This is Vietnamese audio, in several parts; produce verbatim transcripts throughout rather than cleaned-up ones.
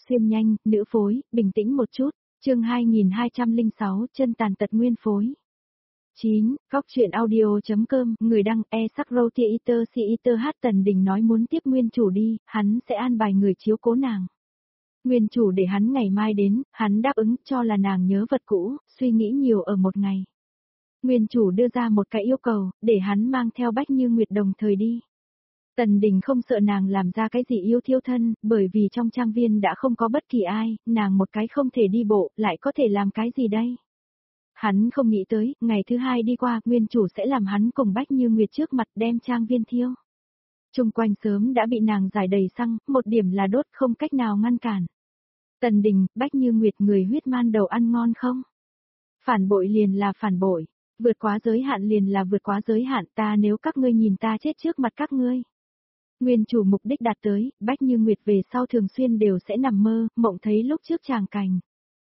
xuyên nhanh, nữ phối, bình tĩnh một chút, chương hai nghìn hai trăm lẻ sáu, chân tàn tật nguyên phối. chín. Góc truyện audio.com, người đăng e sắc râu tia iter si iter hát Tần Đình nói muốn tiếp nguyên chủ đi, hắn sẽ an bài người chiếu cố nàng. Nguyên chủ để hắn ngày mai đến, hắn đáp ứng cho là nàng nhớ vật cũ, suy nghĩ nhiều ở một ngày. Nguyên chủ đưa ra một cái yêu cầu, để hắn mang theo Bách Như Nguyệt đồng thời đi. Tần Đình không sợ nàng làm ra cái gì yêu thiêu thân, bởi vì trong trang viên đã không có bất kỳ ai, nàng một cái không thể đi bộ, lại có thể làm cái gì đây? Hắn không nghĩ tới, ngày thứ hai đi qua, nguyên chủ sẽ làm hắn cùng Bách Như Nguyệt trước mặt đem trang viên thiêu. Trung quanh sớm đã bị nàng giải đầy xăng, một điểm là đốt không cách nào ngăn cản. Tần Đình, Bách Như Nguyệt người huyết man đầu ăn ngon không? Phản bội liền là phản bội, vượt quá giới hạn liền là vượt quá giới hạn, ta nếu các ngươi nhìn ta chết trước mặt các ngươi. Nguyên chủ mục đích đạt tới, Bách Như Nguyệt về sau thường xuyên đều sẽ nằm mơ, mộng thấy lúc trước tràng cảnh.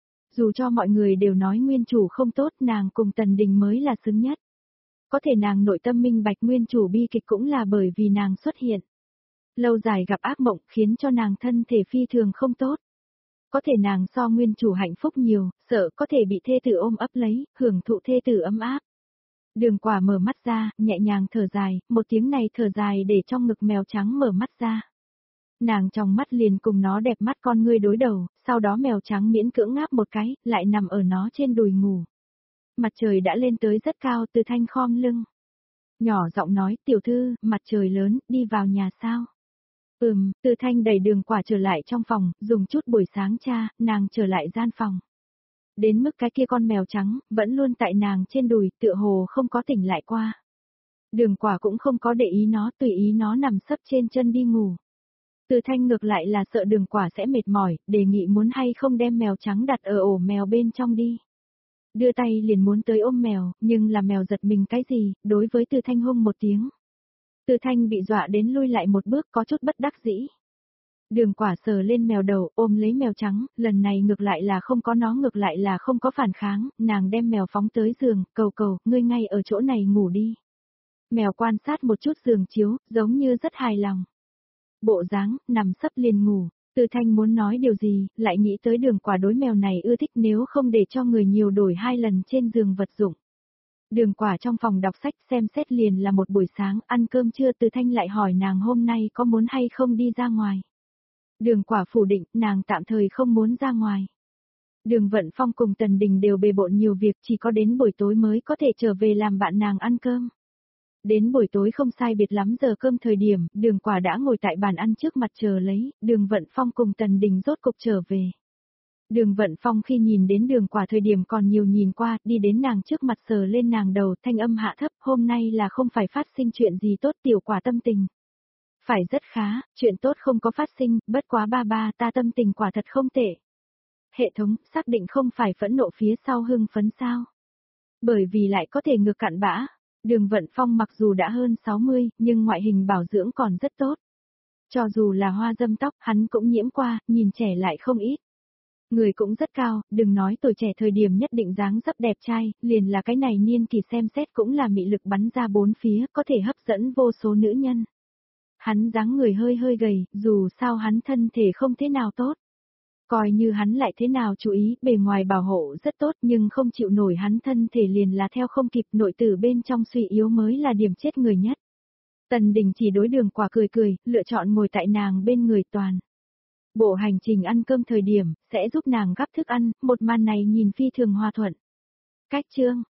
Dù cho mọi người đều nói nguyên chủ không tốt, nàng cùng Tần Đình mới là xứng nhất. Có thể nàng nội tâm minh bạch nguyên chủ bi kịch cũng là bởi vì nàng xuất hiện. Lâu dài gặp ác mộng khiến cho nàng thân thể phi thường không tốt. Có thể nàng so nguyên chủ hạnh phúc nhiều, sợ có thể bị thê tử ôm ấp lấy, hưởng thụ thê tử ấm áp. Đường Quả mở mắt ra, nhẹ nhàng thở dài, một tiếng này thở dài để trong ngực mèo trắng mở mắt ra. Nàng trong mắt liền cùng nó đẹp mắt con ngươi đối đầu, sau đó mèo trắng miễn cưỡng ngáp một cái, lại nằm ở nó trên đùi ngủ. Mặt trời đã lên tới rất cao, Từ Thanh khom lưng. Nhỏ giọng nói, tiểu thư, mặt trời lớn, đi vào nhà sao? Ừm, Từ Thanh đẩy Đường Quả trở lại trong phòng, dùng chút buổi sáng cha, nàng trở lại gian phòng. Đến mức cái kia con mèo trắng, vẫn luôn tại nàng trên đùi, tựa hồ không có tỉnh lại qua. Đường Quả cũng không có để ý nó, tùy ý nó nằm sấp trên chân đi ngủ. Từ Thanh ngược lại là sợ Đường Quả sẽ mệt mỏi, đề nghị muốn hay không đem mèo trắng đặt ở ổ mèo bên trong đi. Đưa tay liền muốn tới ôm mèo, nhưng là mèo giật mình cái gì, đối với Từ Thanh hung một tiếng. Từ Thanh bị dọa đến lui lại một bước, có chút bất đắc dĩ. Đường Quả sờ lên mèo đầu, ôm lấy mèo trắng, lần này ngược lại là không có nó ngược lại là không có phản kháng, nàng đem mèo phóng tới giường, cầu cầu, ngươi ngay ở chỗ này ngủ đi. Mèo quan sát một chút giường chiếu, giống như rất hài lòng. Bộ dáng, nằm sấp liền ngủ, Từ Thanh muốn nói điều gì, lại nghĩ tới Đường Quả đối mèo này ưa thích nếu không để cho người nhiều đổi hai lần trên giường vật dụng. Đường Quả trong phòng đọc sách xem xét liền là một buổi sáng, ăn cơm trưa Từ Thanh lại hỏi nàng hôm nay có muốn hay không đi ra ngoài. Đường Quả phủ định, nàng tạm thời không muốn ra ngoài. Đường Vận Phong cùng Tần Đình đều bề bộn nhiều việc, chỉ có đến buổi tối mới có thể trở về làm bạn nàng ăn cơm. Đến buổi tối không sai biệt lắm giờ cơm thời điểm, Đường Quả đã ngồi tại bàn ăn trước mặt chờ lấy, Đường Vận Phong cùng Tần Đình rốt cục trở về. Đường Vận Phong khi nhìn đến Đường Quả thời điểm còn nhiều nhìn qua, đi đến nàng trước mặt sờ lên nàng đầu, thanh âm hạ thấp, hôm nay là không phải phát sinh chuyện gì tốt, tiểu Quả tâm tình. Phải rất khá, chuyện tốt không có phát sinh, bất quá ba ba ta tâm tình quả thật không tệ. Hệ thống, xác định không phải phẫn nộ phía sau hưng phấn sao. Bởi vì lại có thể ngược cặn bã. Đường Vận Phong mặc dù đã hơn sáu mươi, nhưng ngoại hình bảo dưỡng còn rất tốt. Cho dù là hoa dâm tóc, hắn cũng nhiễm qua, nhìn trẻ lại không ít. Người cũng rất cao, đừng nói tuổi trẻ thời điểm nhất định dáng dấp đẹp trai, liền là cái này niên kỳ xem xét cũng là mị lực bắn ra bốn phía, có thể hấp dẫn vô số nữ nhân. Hắn dáng người hơi hơi gầy, dù sao hắn thân thể không thế nào tốt. Coi như hắn lại thế nào chú ý, bề ngoài bảo hộ rất tốt nhưng không chịu nổi hắn thân thể liền là theo không kịp, nội tử bên trong suy yếu mới là điểm chết người nhất. Tần Đình chỉ đối Đường Quả cười cười, lựa chọn ngồi tại nàng bên người toàn. Bộ hành trình ăn cơm thời điểm, sẽ giúp nàng gắp thức ăn, một màn này nhìn phi thường hòa thuận. Cách chương,